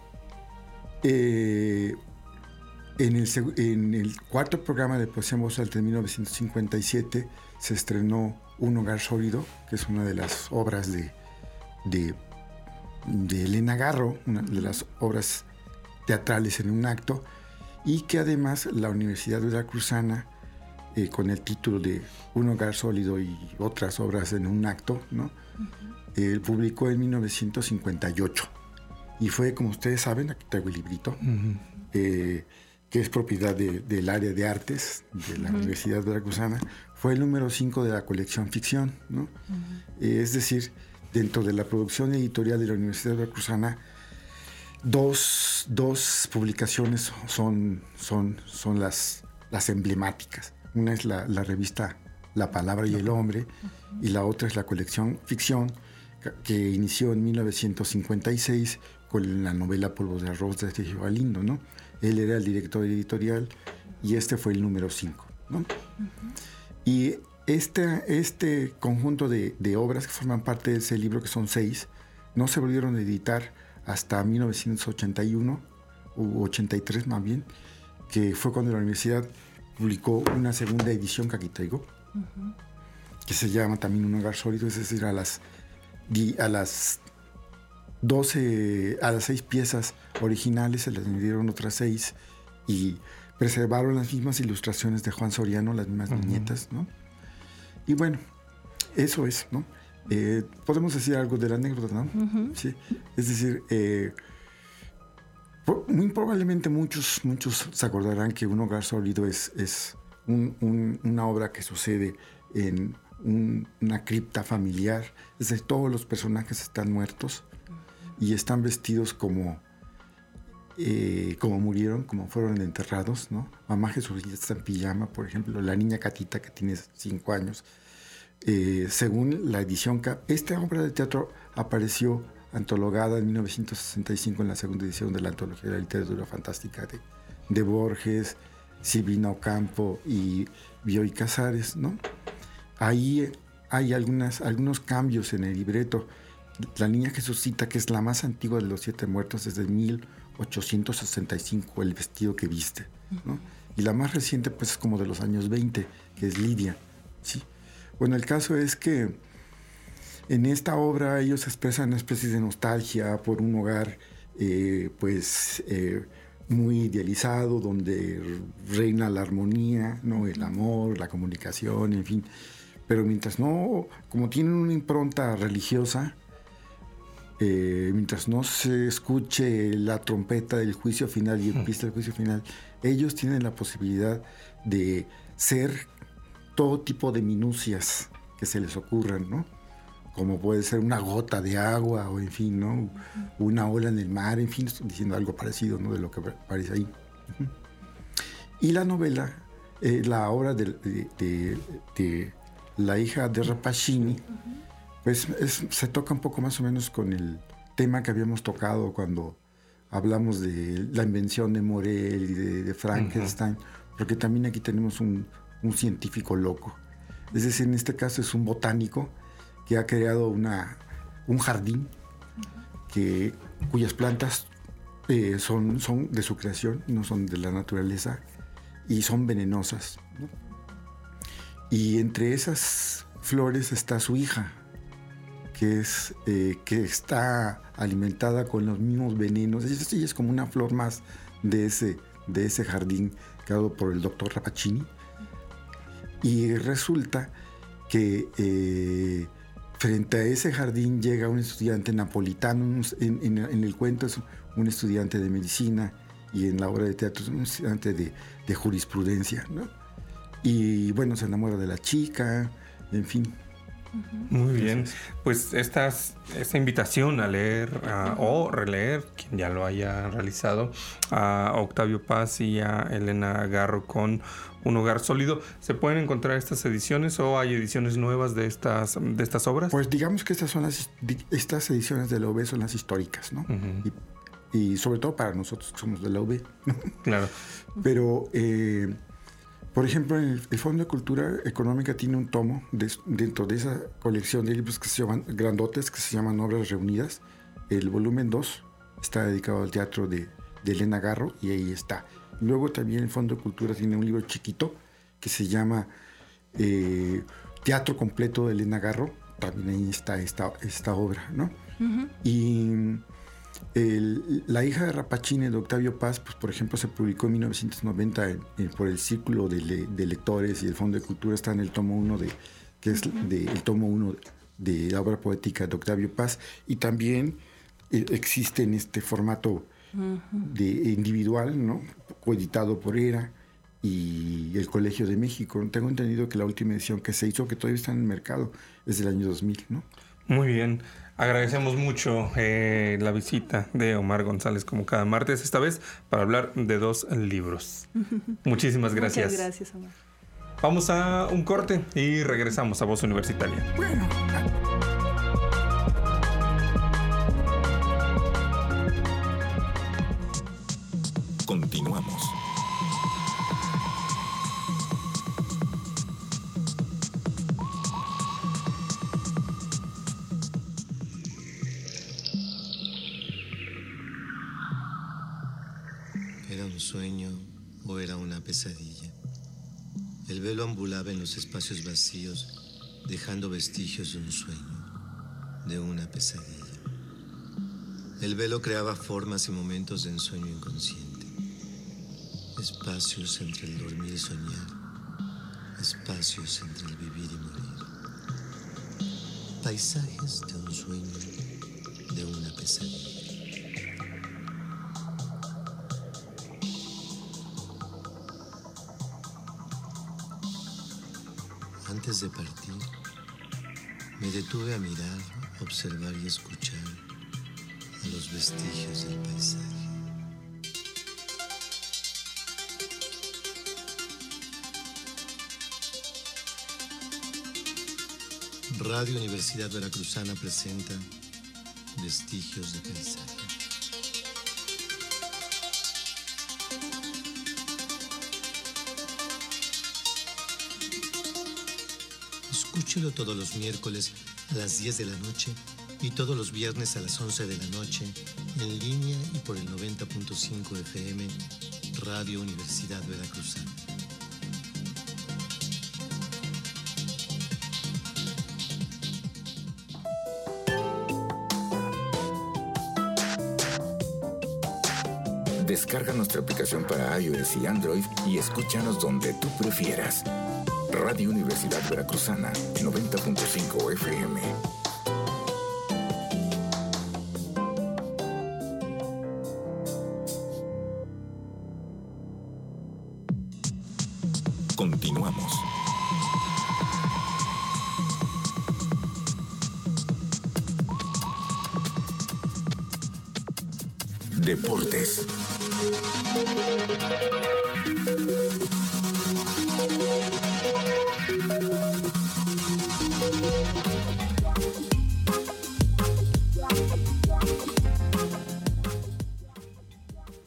eh, en, el, en el cuarto programa de Poesía en Voz Alta de mil novecientos cincuenta y siete se estrenó Un hogar sólido, que es una de las obras de, de, de Elena Garro, una de las obras teatrales en un acto, y que además la Universidad Veracruzana, eh, con el título de Un hogar sólido y otras obras en un acto, ¿no? Uh-huh. eh, publicó en mil novecientos cincuenta y ocho. Y fue, como ustedes saben, aquí traigo el librito, uh-huh. eh, que es propiedad de, del área de artes de la uh-huh. Universidad Veracruzana, fue el número cinco de la colección Ficción, ¿no? Uh-huh. eh, es decir, dentro de la producción editorial de la Universidad Veracruzana, Dos, dos publicaciones son, son, son las, las emblemáticas. Una es la, la revista La Palabra y el Hombre, uh-huh. y la otra es la colección Ficción, que inició en mil novecientos cincuenta y seis con la novela Polvos de Arroz de Sergio Galindo, ¿no? Él era el director editorial y este fue el número cinco, ¿no? Uh-huh. Y este, este conjunto de, de obras que forman parte de ese libro, que son seis, no se volvieron a editar hasta mil novecientos ochenta y uno, o ochenta y tres más bien, que fue cuando la universidad publicó una segunda edición que aquí traigo, uh-huh. que se llama también Un hogar sólido, es decir, a las, a las doce, a las seis piezas originales se les añadieron otras seis y preservaron las mismas ilustraciones de Juan Soriano, las mismas uh-huh. viñetas, ¿no? Y bueno, eso es, ¿no? Eh, podemos decir algo de la anécdota, ¿no? Uh-huh. Sí. Es decir, eh, muy probablemente muchos, muchos se acordarán que Un hogar sólido es, es un, un, una obra que sucede en un, una cripta familiar. Es decir, todos los personajes están muertos uh-huh. y están vestidos como, eh, como murieron, como fueron enterrados, ¿no? Mamá Jesucita está en pijama, por ejemplo, la niña Catita, que tiene cinco años. Eh, según la edición, esta obra de teatro apareció antologada en mil novecientos sesenta y cinco en la segunda edición de la Antología de la Literatura Fantástica de, de Borges, Silvina Ocampo y Bioy Casares, ¿no? Ahí hay algunas, algunos cambios en el libreto. La niña Jesucita, que es la más antigua de los siete muertos, es de mil ochocientos sesenta y cinco, el vestido que viste, ¿no? Y la más reciente, pues, es como de los años veinte, que es Lidia, ¿sí? Bueno, el caso es que en esta obra ellos expresan una especie de nostalgia por un hogar eh, pues eh, muy idealizado, donde reina la armonía, ¿no? El amor, la comunicación, en fin. Pero mientras no, como tienen una impronta religiosa, eh, mientras no se escuche la trompeta del juicio final y el pista del juicio final, ellos tienen la posibilidad de ser todo tipo de minucias que se les ocurran, ¿no? Como puede ser una gota de agua, o en fin, ¿no? Uh-huh. Una ola en el mar, en fin, estoy diciendo algo parecido, ¿no? De lo que aparece ahí. Uh-huh. Y la novela eh, la obra de, de, de, de la hija de Rappaccini, uh-huh. pues es, se toca un poco más o menos con el tema que habíamos tocado cuando hablamos de la invención de Morel y de, de Frankenstein, uh-huh. porque también aquí tenemos un, un científico loco. Es decir, en este caso es un botánico que ha creado una, un jardín uh-huh. que, cuyas plantas eh, son, son de su creación, no son de la naturaleza, y son venenosas, ¿no? Y entre esas flores está su hija, que, es, eh, que está alimentada con los mismos venenos. Ella es como una flor más de ese, de ese jardín creado por el doctor Rappaccini. Y resulta que eh, frente a ese jardín llega un estudiante napolitano, en, en, en el cuento es un estudiante de medicina y en la obra de teatro es un estudiante de, de jurisprudencia, ¿no? Y bueno, se enamora de la chica, en fin. Muy bien, pues estas, esta invitación a leer uh, o releer, quien ya lo haya realizado, a Octavio Paz y a Elena Garro con Un Hogar Sólido, ¿se pueden encontrar estas ediciones o hay ediciones nuevas de estas, de estas obras? Pues digamos que estas son las estas ediciones de la U B son las históricas, ¿no? Uh-huh. Y, y sobre todo para nosotros que somos de la U B, ¿no? Claro. Pero eh, por ejemplo, el, el Fondo de Cultura Económica tiene un tomo de, dentro de esa colección de libros que se llaman grandotes, que se llaman Obras Reunidas. El volumen dos está dedicado al teatro de, de Elena Garro y ahí está. Luego también el Fondo de Cultura tiene un libro chiquito que se llama eh, Teatro Completo de Elena Garro. También ahí está esta, esta obra, ¿no? Uh-huh. Y El, la hija de Rappaccini, de Octavio Paz, pues por ejemplo se publicó en mil novecientos noventa en, en, por el Círculo de, le, de Lectores y el Fondo de Cultura. Está en el tomo uno de, que es de, el tomo uno de la obra poética de Octavio Paz, y también eh, existe en este formato uh-huh. de individual, ¿no? Coeditado por ERA y el Colegio de México. Tengo entendido que la última edición que se hizo, que todavía está en el mercado, es del año dos mil, ¿no? Muy bien. Agradecemos mucho eh, la visita de Omar González como cada martes, esta vez para hablar de dos libros. Muchísimas gracias. Muchas gracias, Omar. Vamos a un corte y regresamos a Voz Universitaria. Bueno. Continuamos. ¿Era un sueño o era una pesadilla? El velo ambulaba en los espacios vacíos, dejando vestigios de un sueño, de una pesadilla. El velo creaba formas y momentos de ensueño inconsciente. Espacios entre el dormir y soñar, espacios entre el vivir y morir. Paisajes de un sueño, de una pesadilla. Antes de partir, me detuve a mirar, observar y escuchar a los vestigios del paisaje. Radio Universidad Veracruzana presenta Vestigios de Paisaje. Escúchelo todos los miércoles a las diez de la noche y todos los viernes a las once de la noche en línea y por el noventa punto cinco F M Radio Universidad Veracruzana. Descarga nuestra aplicación para iOS y Android y escúchanos donde tú prefieras. Radio Universidad Veracruzana, noventa punto cinco F M. Continuamos. Deportes.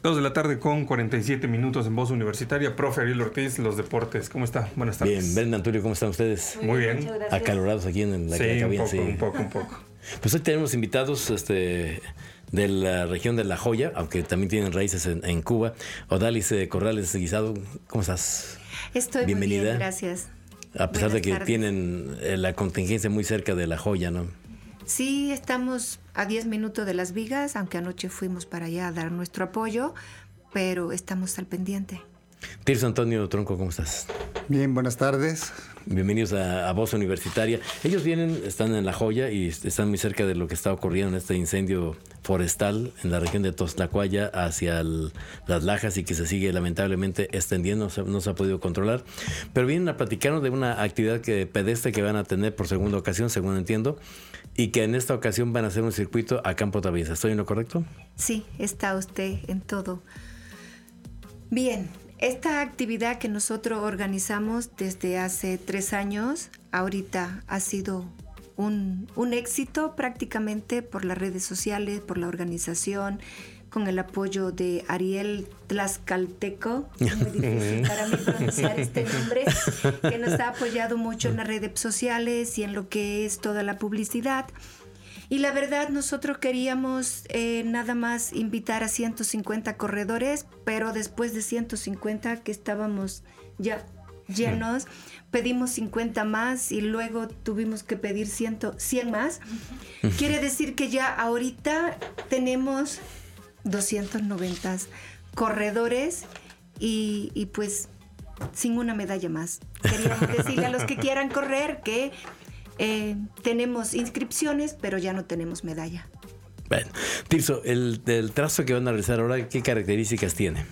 Dos de la tarde con cuarenta y siete minutos en Voz Universitaria. Profe Ariel Ortiz, los deportes. ¿Cómo está? Buenas tardes. Bien, Brenda, Antonio, ¿cómo están ustedes? Muy bien. Acalorados aquí en la sí, cabina. Un poco, sí, un poco, un poco. Pues hoy tenemos invitados este, de la región de La Joya, aunque también tienen raíces en, en Cuba. Odalis eh, Corrales Guisado, ¿cómo estás? Estoy Bienvenida. muy bien, gracias. A pesar Buenas de que tardes. tienen eh, la contingencia muy cerca de La Joya, ¿no? Sí, estamos a diez minutos de Las Vigas, aunque anoche fuimos para allá a dar nuestro apoyo, pero estamos al pendiente. Tirso Antonio Tronco, ¿cómo estás? Bien, buenas tardes. Bienvenidos a, a Voz Universitaria. Ellos vienen, están en La Joya y están muy cerca de lo que está ocurriendo en este incendio forestal en la región de Tostlacuaya hacia el, las Lajas y que se sigue lamentablemente extendiendo, no se, no se ha podido controlar. Pero vienen a platicarnos de una actividad que, pedestre que van a tener por segunda ocasión, según entiendo, y que en esta ocasión van a hacer un circuito a Campo Traviesa. ¿Estoy en lo correcto? Sí, está usted en todo. Bien, esta actividad que nosotros organizamos desde hace tres años, ahorita ha sido un, un éxito prácticamente por las redes sociales, por la organización, con el apoyo de Ariel Tlaxcalteco, muy difícil para mí pronunciar este nombre, que nos ha apoyado mucho en las redes sociales y en lo que es toda la publicidad. Y la verdad, nosotros queríamos eh, nada más invitar a ciento cincuenta corredores, pero después de ciento cincuenta que estábamos ya llenos, pedimos cincuenta más y luego tuvimos que pedir cien, cien más. Quiere decir que ya ahorita tenemos doscientos noventa corredores y, y pues sin una medalla más. Queríamos decirle a los que quieran correr que Eh, tenemos inscripciones, pero ya no tenemos medalla. Bueno, Tirso, el, el trazo que van a realizar ahora, ¿qué características tiene?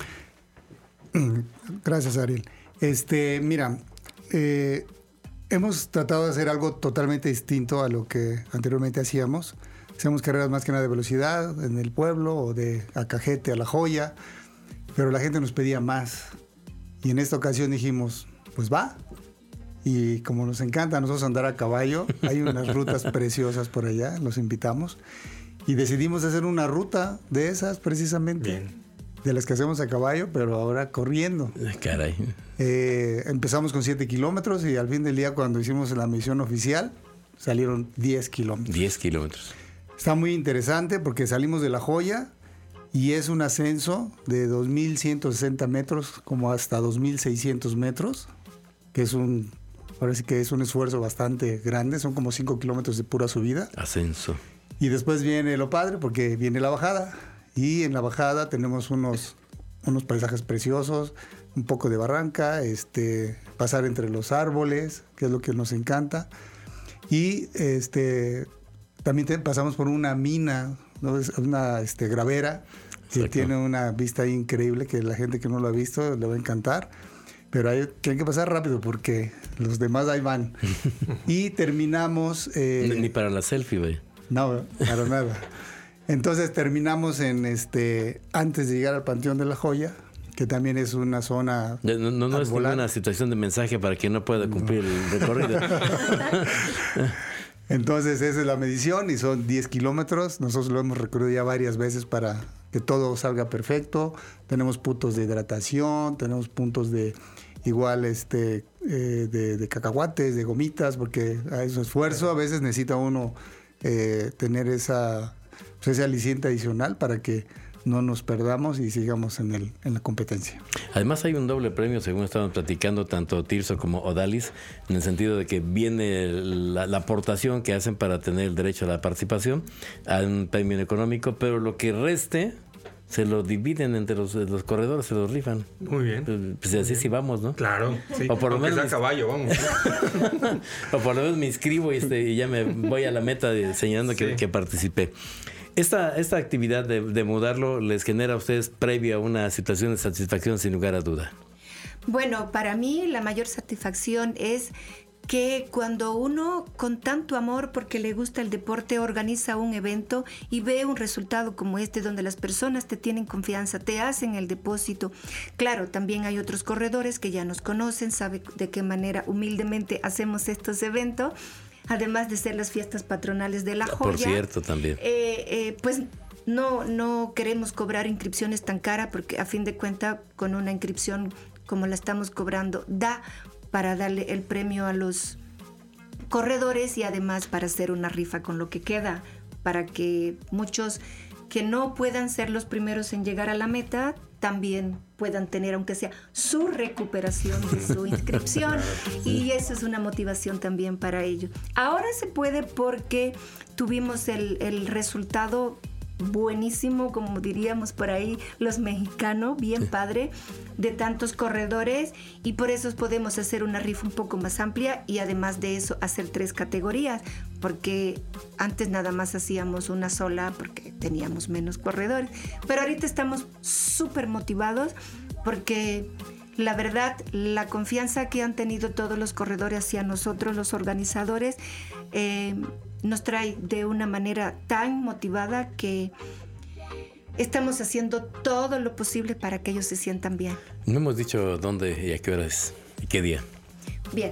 Gracias, Ariel. Este, mira, eh, hemos tratado de hacer algo totalmente distinto a lo que anteriormente hacíamos. Hacíamos carreras más que nada de velocidad en el pueblo o de Acajete a La Joya, pero la gente nos pedía más. Y en esta ocasión dijimos, pues va. Y como nos encanta a nosotros andar a caballo, hay unas rutas preciosas por allá, los invitamos. Y decidimos hacer una ruta de esas precisamente, Bien. de las que hacemos a caballo, pero ahora corriendo. Caray. Eh, empezamos con siete kilómetros y al fin del día, cuando hicimos la misión oficial, salieron diez kilómetros. diez kilómetros. Está muy interesante porque salimos de La Joya y es un ascenso de dos mil ciento sesenta metros como hasta dos mil seiscientos metros, que es un... Ahora sí que es un esfuerzo bastante grande, son como cinco kilómetros de pura subida. Ascenso. Y después viene lo padre porque viene la bajada. Y en la bajada tenemos unos, unos paisajes preciosos, un poco de barranca, este, pasar entre los árboles, que es lo que nos encanta. Y este, también te, pasamos por una mina, ¿no? Es una este, gravera, que Exacto. tiene una vista increíble que la gente que no lo ha visto le va a encantar. Pero hay, tienen que pasar rápido porque los demás ahí van. Y terminamos... Eh, Ni para la selfie, güey. No, para nada. Entonces terminamos en este antes de llegar al Panteón de La Joya, que también es una zona... No, no, no es ninguna situación de mensaje para quien no pueda cumplir no. el recorrido. Entonces esa es la medición y son diez kilómetros. Nosotros lo hemos recorrido ya varias veces para que todo salga perfecto. Tenemos puntos de hidratación, tenemos puntos de... Igual este eh, de, de cacahuates, de gomitas, porque hay su esfuerzo. A veces necesita uno eh, tener esa, pues ese aliciente adicional para que no nos perdamos y sigamos en, el, en la competencia. Además hay un doble premio, según estaban platicando tanto Tirso como Odalis, en el sentido de que viene la, la aportación que hacen para tener el derecho a la participación, a un premio económico, pero lo que reste... se lo dividen entre los, los corredores, se los rifan. Muy bien. Pues, pues así sí vamos, ¿no? Claro, sí. O por lo menos sea caballo, vamos. o por lo menos me inscribo y, este, y ya me voy a la meta de, señalando sí. que, que participé. Esta, esta actividad de, de mudarlo les genera a ustedes previo a una situación de satisfacción sin lugar a duda. Bueno, para mí la mayor satisfacción es que cuando uno con tanto amor porque le gusta el deporte organiza un evento y ve un resultado como este donde las personas te tienen confianza, te hacen el depósito. Claro, también hay otros corredores que ya nos conocen, saben de qué manera humildemente hacemos estos eventos, además de ser las fiestas patronales de La Joya. Por cierto, también. Eh, eh, pues no, no queremos cobrar inscripciones tan caras porque a fin de cuentas con una inscripción como la estamos cobrando da para darle el premio a los corredores y además para hacer una rifa con lo que queda, para que muchos que no puedan ser los primeros en llegar a la meta también puedan tener, aunque sea, su recuperación de su inscripción. Y eso es una motivación también para ello. Ahora se puede porque tuvimos el, el resultado buenísimo, como diríamos por ahí los mexicanos, bien padre, de tantos corredores, y por eso podemos hacer una rifa un poco más amplia y además de eso hacer tres categorías, porque antes nada más hacíamos una sola porque teníamos menos corredores, pero ahorita estamos súper motivados porque la verdad, la confianza que han tenido todos los corredores hacia nosotros, los organizadores, eh, nos trae de una manera tan motivada que estamos haciendo todo lo posible para que ellos se sientan bien. No hemos dicho dónde y a qué hora es y qué día. Bien.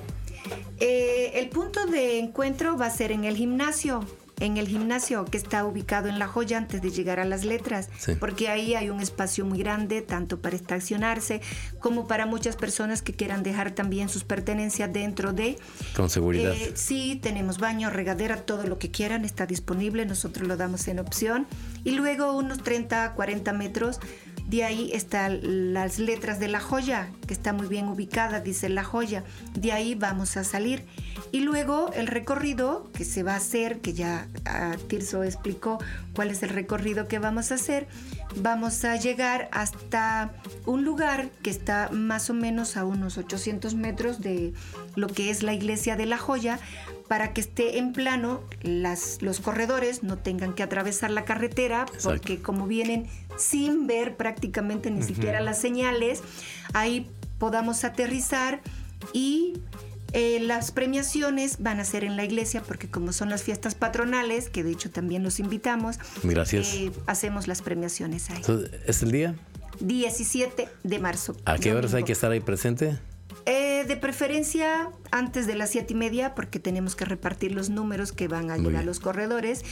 Eh, el punto de encuentro va a ser en el gimnasio. En el gimnasio que está ubicado en La Joya antes de llegar a Las Letras, sí. Porque ahí hay un espacio muy grande, tanto para estacionarse como para muchas personas que quieran dejar también sus pertenencias dentro de... Con seguridad. Eh, sí, tenemos baño, regadera, todo lo que quieran está disponible, nosotros lo damos en opción. Y luego unos treinta, cuarenta metros, de ahí están Las Letras de La Joya, que está muy bien ubicada, dice La Joya. De ahí vamos a salir. Y luego el recorrido que se va a hacer, que ya uh, Tirso explicó cuál es el recorrido que vamos a hacer, vamos a llegar hasta un lugar que está más o menos a unos ochocientos metros de lo que es la iglesia de La Joya, para que esté en plano, las, los corredores no tengan que atravesar la carretera. Exacto. Porque como vienen sin ver prácticamente ni uh-huh. siquiera las señales, ahí podamos aterrizar y eh, las premiaciones van a ser en la iglesia porque como son las fiestas patronales, que de hecho también los invitamos, gracias. Eh, hacemos las premiaciones ahí. Entonces, ¿es el día? diecisiete de marzo. ¿A qué horas hay que estar ahí presente? Eh, de preferencia antes de las siete y media porque tenemos que repartir los números que van a llegar a los corredores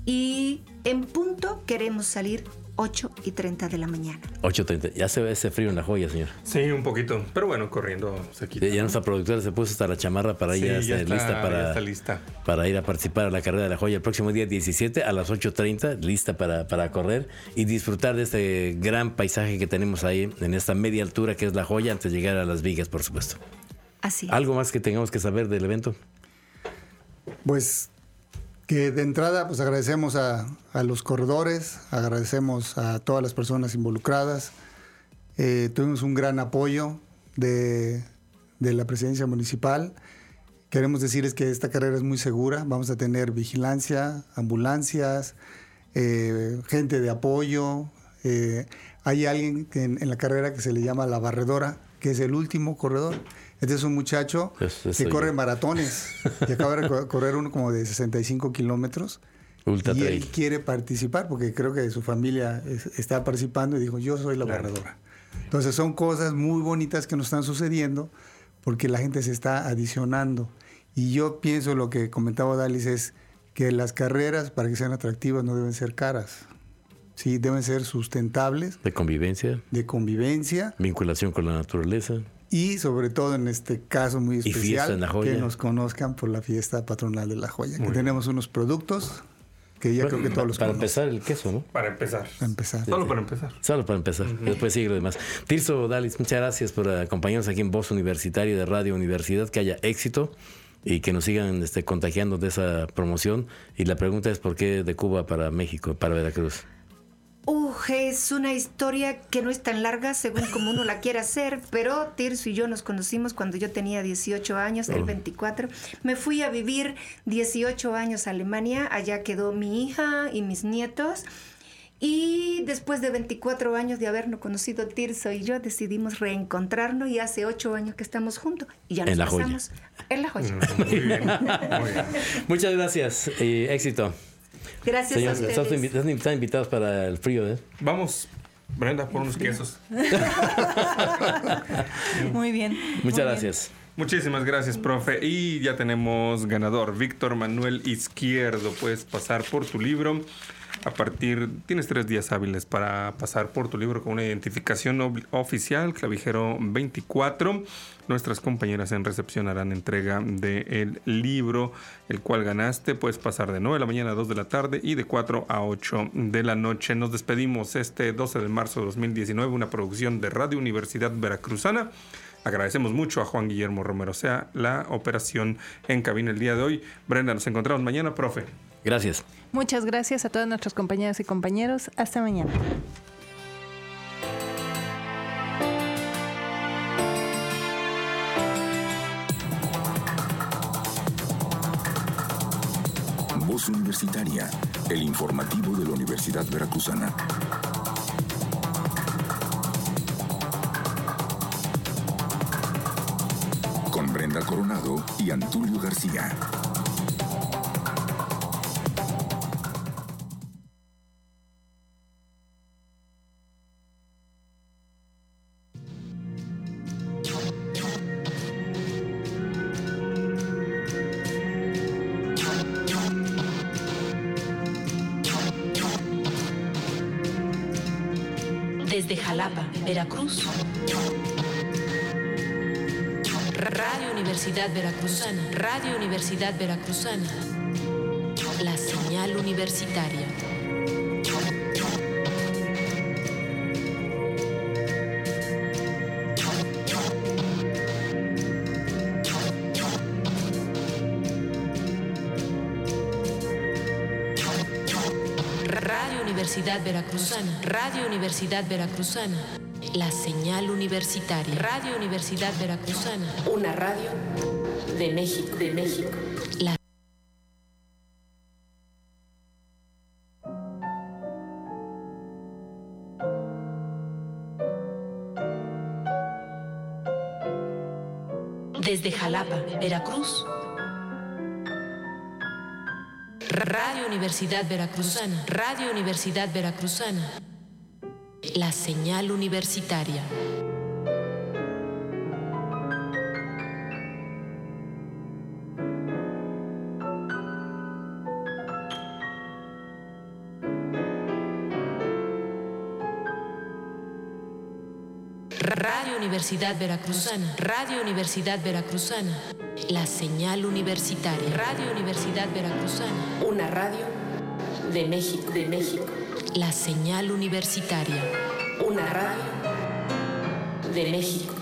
y en punto queremos salir ocho y treinta de la mañana. ocho y treinta. Ya se ve ese frío en La Joya, señor. Sí, un poquito, pero bueno, corriendo se quita. Ya nuestra productora se puso hasta la chamarra para sí, ya, ya estar lista, para, ya está lista para ir a participar a la carrera de La Joya el próximo día diecisiete a las ocho y treinta, lista para, para correr y disfrutar de este gran paisaje que tenemos ahí en esta media altura que es La Joya antes de llegar a Las Vigas, por supuesto. Así es. ¿Algo más que tengamos que saber del evento? Pues que de entrada pues agradecemos a, a los corredores, agradecemos a todas las personas involucradas. Eh, tuvimos un gran apoyo de, de la presidencia municipal. Queremos decirles que esta carrera es muy segura. Vamos a tener vigilancia, ambulancias, eh, gente de apoyo. Eh, hay alguien que en, en la carrera que se le llama la barredora, que es el último corredor. Este es un muchacho es, que corre yo. maratones y acaba de correr uno como de sesenta y cinco kilómetros. Ultra y trail. Él quiere participar porque creo que su familia es, está participando y dijo, yo soy la claro. barredora. Entonces son cosas muy bonitas que nos están sucediendo porque la gente se está adicionando. Y yo pienso lo que comentaba Dalis es que las carreras para que sean atractivas no deben ser caras. Sí, deben ser sustentables. De convivencia. De convivencia. Vinculación con la naturaleza. Y sobre todo en este caso muy especial, que nos conozcan por la fiesta patronal de La Joya. Muy que tenemos bien. Unos productos que ya bueno, creo que todos los Para conocen. empezar el queso, ¿no? Para empezar. Para empezar. Solo sí, para empezar. Solo para empezar. Uh-huh. Después sigue lo demás. Tirso, Dalis, muchas gracias por acompañarnos aquí en Voz Universitaria de Radio Universidad. Que haya éxito y que nos sigan este, contagiando de esa promoción. Y la pregunta es, ¿por qué de Cuba para México, para Veracruz? Uh, es una historia que no es tan larga según como uno la quiera hacer, pero Tirso y yo nos conocimos cuando yo tenía dieciocho años, él veinticuatro. Me fui a vivir dieciocho años a Alemania, allá quedó mi hija y mis nietos. Y después de veinticuatro años de habernos conocido, Tirso y yo decidimos reencontrarnos y hace ocho años que estamos juntos y ya nos en la casamos Joya. En La Joya. Muy bien, muy bien. Muchas gracias y éxito. Gracias Señor, a ustedes. Están, están invitados para el frío, ¿eh? Vamos, Brenda, por unos quesos. Muy bien. Muchas muy gracias. Bien. Muchísimas gracias, profe. Y ya tenemos ganador, Víctor Manuel Izquierdo. Puedes pasar por tu libro A partir, tienes tres días hábiles para pasar por tu libro con una identificación ob- oficial, clavijero veinticuatro. Nuestras compañeras en recepción harán entrega del libro, el cual ganaste. Puedes pasar de nueve de la mañana a dos de la tarde y de cuatro a ocho de la noche. Nos despedimos este doce de marzo de dos mil diecinueve, una producción de Radio Universidad Veracruzana. Agradecemos mucho a Juan Guillermo Romero, o sea, la operación en cabina el día de hoy. Brenda, nos encontramos mañana, profe. Gracias. Muchas gracias a todas nuestras compañeras y compañeros. Hasta mañana. Voz Universitaria, el informativo de la Universidad Veracruzana. Con Brenda Coronado y Antulio García. Desde Jalapa, Veracruz. Radio Universidad Veracruzana. Radio Universidad Veracruzana. La señal universitaria. Radio Universidad Veracruzana. Radio Universidad Veracruzana. La señal universitaria. Radio Universidad Veracruzana. Una radio de México, de México. La Desde Jalapa, Veracruz. Radio Universidad Veracruzana. Radio Universidad Veracruzana. La señal universitaria. Radio Universidad Veracruzana. Radio Universidad Veracruzana. La señal universitaria. Radio Universidad Veracruzana. Una radio de México, de México. La señal universitaria. Una radio de México.